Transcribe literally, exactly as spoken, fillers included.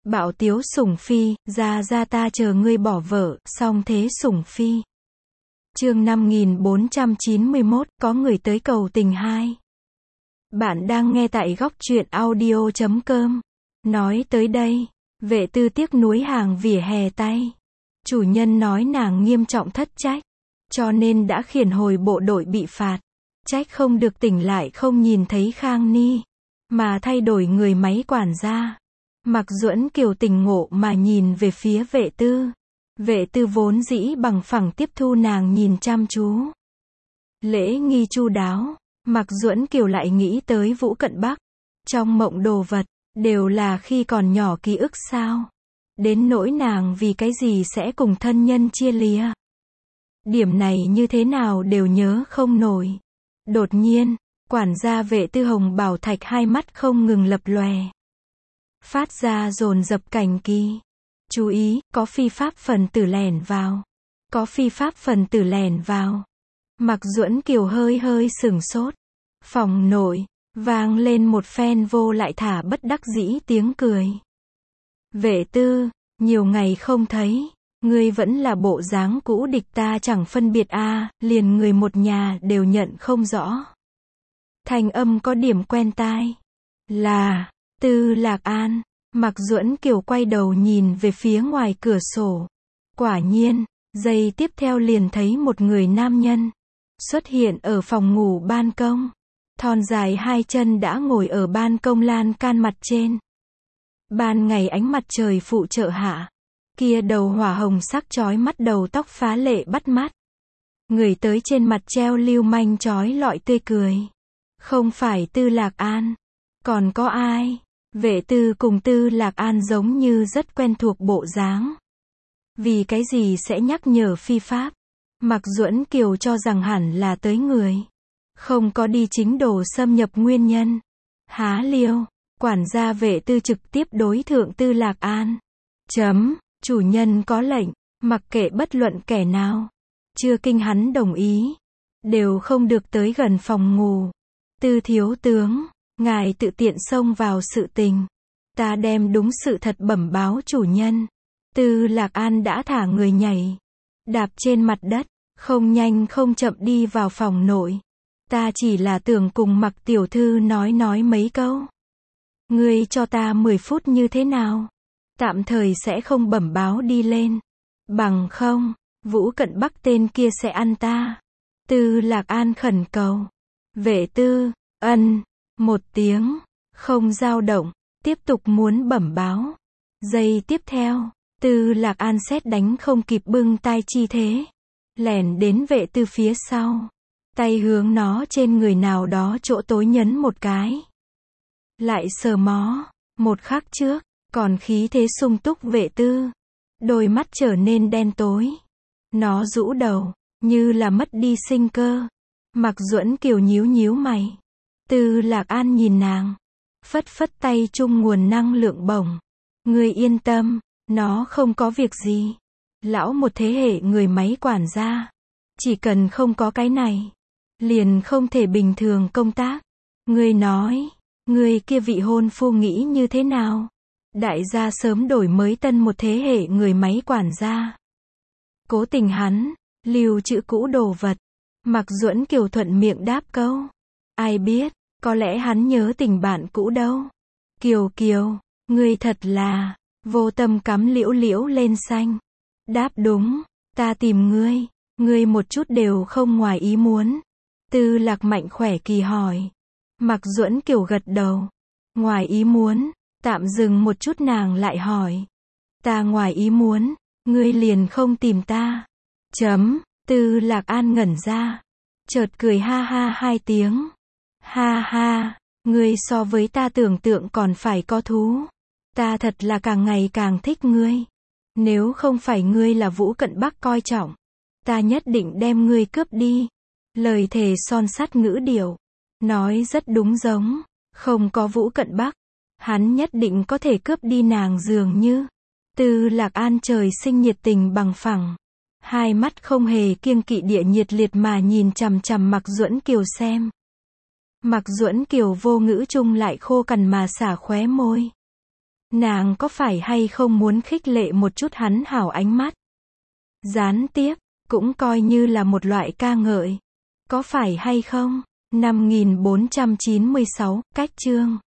Bạo tiếu sủng phi, ra ra ta chờ ngươi bỏ vợ, song thế sủng phi. Chương năm nghìn bốn trăm chín mươi mốt, có người tới cầu tình hai. Bạn đang nghe tại góc truyện audio chấm com. Nói tới đây, vệ tư tiếc nuối hàng vỉa hè tay. Chủ nhân nói nàng nghiêm trọng thất trách, cho nên đã khiển hồi bộ đội bị phạt. Trách không được tỉnh lại không nhìn thấy Khang Ni, mà thay đổi người máy quản gia. Mạc Duẫn Kiều tỉnh ngộ mà nhìn về phía vệ tư. Vệ tư vốn dĩ bằng phẳng tiếp thu nàng nhìn chăm chú. Lễ nghi chu đáo, Mạc Duẫn Kiều lại nghĩ tới Vũ Cận Bắc. Trong mộng đồ vật, đều là khi còn nhỏ ký ức sao? Đến nỗi nàng vì cái gì sẽ cùng thân nhân chia lìa. Điểm này như thế nào đều nhớ không nổi. Đột nhiên, quản gia vệ tư Hồng Bảo Thạch hai mắt không ngừng lập lòe. Phát ra dồn dập cảnh kỳ. Chú ý, có phi pháp phần tử lẻn vào. Có phi pháp phần tử lẻn vào. Mạc Duẫn Kiều hơi hơi sửng sốt. Phòng nội, vang lên một phen vô lại thả bất đắc dĩ tiếng cười. Vệ tư, nhiều ngày không thấy, ngươi vẫn là bộ dáng cũ địch ta chẳng phân biệt a, à, liền người một nhà đều nhận không rõ. Thanh âm có điểm quen tai. Là Tư Lạc An. Mạc Duẫn Kiều quay đầu nhìn về phía ngoài cửa sổ. Quả nhiên, giây tiếp theo liền thấy một người nam nhân xuất hiện ở phòng ngủ ban công. Thon dài hai chân đã ngồi ở ban công lan can mặt trên. Ban ngày ánh mặt trời phụ trợ hạ, kia đầu hỏa hồng sắc chói mắt đầu tóc phá lệ bắt mắt. Người tới trên mặt treo lưu manh chói lọi tươi cười. Không phải Tư Lạc An, còn có ai? Vệ tư cùng Tư Lạc An giống như rất quen thuộc bộ dáng. Vì cái gì sẽ nhắc nhở phi pháp? Mạc Duẫn Kiều cho rằng hẳn là tới người. Không có đi chính đồ xâm nhập nguyên nhân. Há liêu, quản gia vệ tư trực tiếp đối thượng Tư Lạc An. Chấm, chủ nhân có lệnh, mặc kệ bất luận kẻ nào. Chưa kinh hắn đồng ý. Đều không được tới gần phòng ngủ. Tư thiếu tướng, ngài tự tiện xông vào sự tình. Ta đem đúng sự thật bẩm báo chủ nhân. Tư Lạc An đã thả người nhảy. Đạp trên mặt đất, không nhanh không chậm đi vào phòng nội. Ta chỉ là tưởng cùng Mạc tiểu thư nói nói mấy câu. Ngươi cho ta mười phút như thế nào? Tạm thời sẽ không bẩm báo đi lên. Bằng không, Vũ Cận Bắc tên kia sẽ ăn ta. Tư Lạc An khẩn cầu. Vệ tư, ân, một tiếng, không dao động, tiếp tục muốn bẩm báo. Giây tiếp theo, Tư Lạc An sét đánh không kịp bưng tay chi thế. Lẻn đến vệ tư phía sau. Tay hướng nó trên người nào đó chỗ tối nhấn một cái. Lại sờ mó. Một khắc trước, còn khí thế sung túc vệ tư. Đôi mắt trở nên đen tối. Nó rũ đầu, như là mất đi sinh cơ. Mạc Duẫn Kiều nhíu nhíu mày. Tư Lạc An nhìn nàng. Phất phất tay chung nguồn năng lượng bổng. Ngươi yên tâm, nó không có việc gì. Lão một thế hệ người máy quản gia. Chỉ cần không có cái này, liền không thể bình thường công tác. Ngươi nói, ngươi kia vị hôn phu nghĩ như thế nào? Đại gia sớm đổi mới tân một thế hệ người máy quản gia. Cố tình hắn, lưu trữ cũ đồ vật. Mạc Duẫn Kiều thuận miệng đáp câu. Ai biết, có lẽ hắn nhớ tình bạn cũ đâu. Kiều Kiều, ngươi thật là, vô tâm cắm liễu liễu lên xanh. Đáp đúng, ta tìm ngươi, ngươi một chút đều không ngoài ý muốn. Tư Lạc Mạnh khỏe kỳ hỏi. Mạc Duẫn Kiều gật đầu. Ngoài ý muốn, tạm dừng một chút nàng lại hỏi. Ta ngoài ý muốn, ngươi liền không tìm ta. Chấm, Tư Lạc An ngẩn ra. Chợt cười ha ha hai tiếng. Ha ha, ngươi so với ta tưởng tượng còn phải có thú. Ta thật là càng ngày càng thích ngươi. Nếu không phải ngươi là Vũ Cận Bắc coi trọng, ta nhất định đem ngươi cướp đi. Lời thề son sắt ngữ điệu. Nói rất đúng giống. Không có Vũ Cận Bắc, hắn nhất định có thể cướp đi nàng dường như. Tư Lạc An trời sinh nhiệt tình bằng phẳng. Hai mắt không hề kiêng kỵ địa nhiệt liệt mà nhìn chằm chằm Mạc Duẫn Kiều xem. Mạc Duẫn Kiều vô ngữ chung lại khô cằn mà xả khóe môi. Nàng có phải hay không muốn khích lệ một chút hắn hảo ánh mắt? Gián tiếp, cũng coi như là một loại ca ngợi. Có phải hay không? năm nghìn bốn trăm chín mươi sáu, cách chương